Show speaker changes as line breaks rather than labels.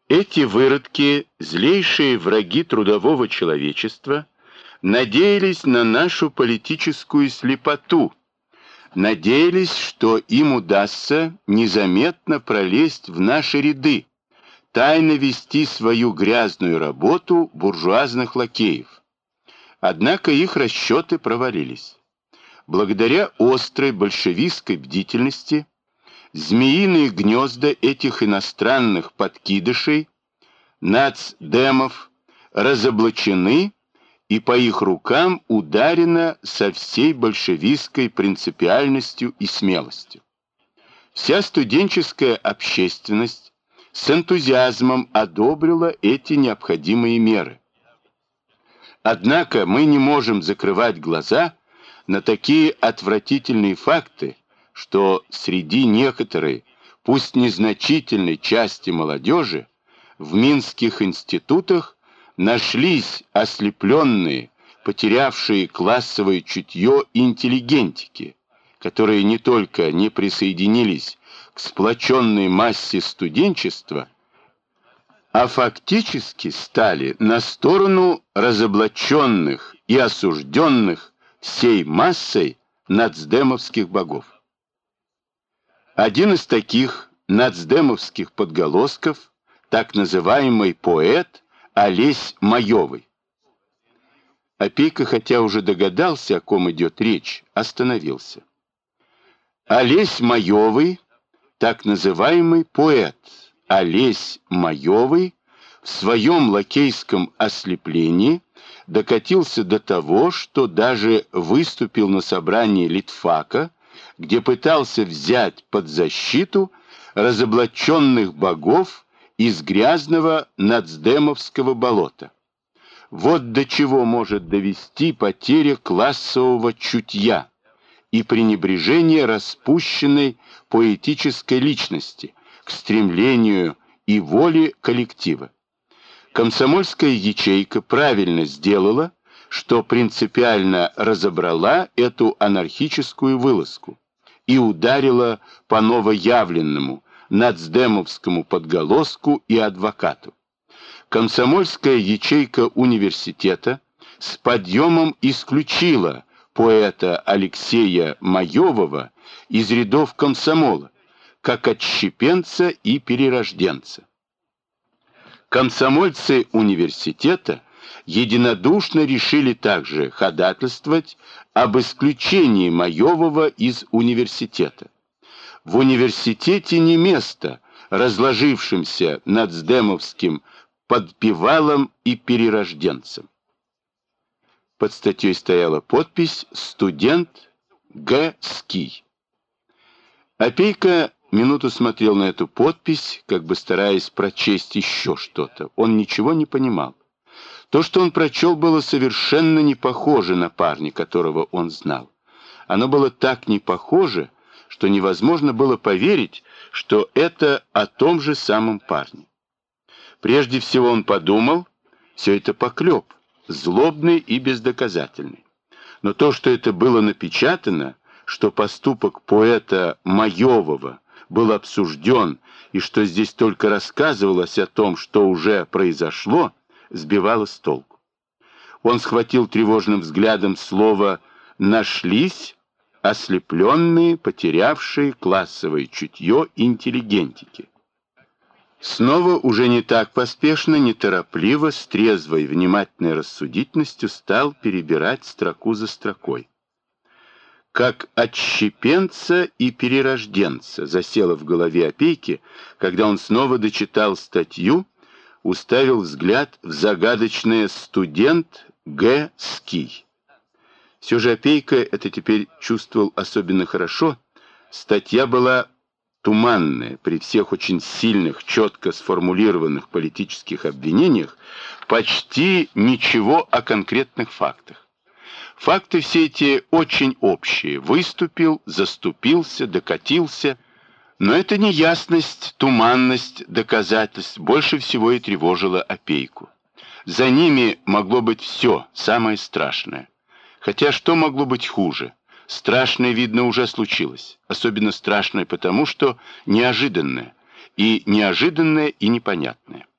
Эти выродки, злейшие враги трудового человечества, надеялись на нашу политическую слепоту, надеялись, что им удастся незаметно пролезть в наши ряды, тайно вести свою грязную работу буржуазных лакеев. Однако их расчеты провалились. Благодаря острой большевистской бдительности змеиные гнезда этих иностранных подкидышей, нацдемов, разоблачены, и по их рукам ударено со всей большевистской принципиальностью и смелостью. Вся студенческая общественность с энтузиазмом одобрила эти необходимые меры. Однако мы не можем закрывать глаза на такие отвратительные факты, что среди некоторой, пусть незначительной части молодежи в минских институтах нашлись ослепленные, потерявшие классовое чутье интеллигентики, которые не только не присоединились к сплоченной массе студенчества, а фактически стали на сторону разоблаченных и осужденных всей массой нацдемовских богов. Один из таких нацдемовских подголосков, так называемый поэт Олесь Маевый. Опейка, хотя уже догадался, о ком идет речь, остановился. Олесь Маевый, так называемый поэт Олесь Маевый, в своем лакейском ослеплении докатился до того, что даже выступил на собрании литфака, где пытался взять под защиту разоблаченных богов из грязного нацдемовского болота. Вот до чего может довести потеря классового чутья и пренебрежение распущенной поэтической личности к стремлению и воле коллектива. Комсомольская ячейка правильно сделала, что принципиально разобрала эту анархическую вылазку и ударила по новоявленному нацдемовскому подголоску и адвокату. Комсомольская ячейка университета с подъемом исключила поэта Алексея Маевого из рядов комсомола, как отщепенца и перерожденца. Комсомольцы университета единодушно решили также ходатайствовать об исключении Маевого из университета. В университете не место разложившимся нацдемовским подпевалам и перерожденцам. Под статьей стояла подпись «Студент Г. Ский». Опейка минуту смотрел на эту подпись, как бы стараясь прочесть еще что-то. Он ничего не понимал. То, что он прочел, было совершенно не похоже на парня, которого он знал. Оно было так не похоже, что невозможно было поверить, что это о том же самом парне. Прежде всего он подумал, все это поклеп, злобный и бездоказательный. Но то, что это было напечатано, что поступок поэта Маевого был обсужден, и что здесь только рассказывалось о том, что уже произошло, сбивало с толку. Он схватил тревожным взглядом слово «нашлись», ослепленные, потерявшие классовое чутье интеллигентики. Снова уже не так поспешно, неторопливо, с трезвой, внимательной рассудительностью стал перебирать строку за строкой. Как отщепенца и перерожденца засело в голове Опейки, когда он снова дочитал статью, уставил взгляд в загадочное «студент Г. Ский». Все же Опейка это теперь чувствовал особенно хорошо. Статья была туманная, при всех очень сильных, четко сформулированных политических обвинениях, почти ничего о конкретных фактах. Факты все эти очень общие. Выступил, заступился, докатился. Но эта неясность, туманность доказательств больше всего и тревожила Опейку. За ними могло быть все, самое страшное. Хотя что могло быть хуже? Страшное, видно, уже случилось. Особенно страшное потому, что неожиданное. И неожиданное, и непонятное.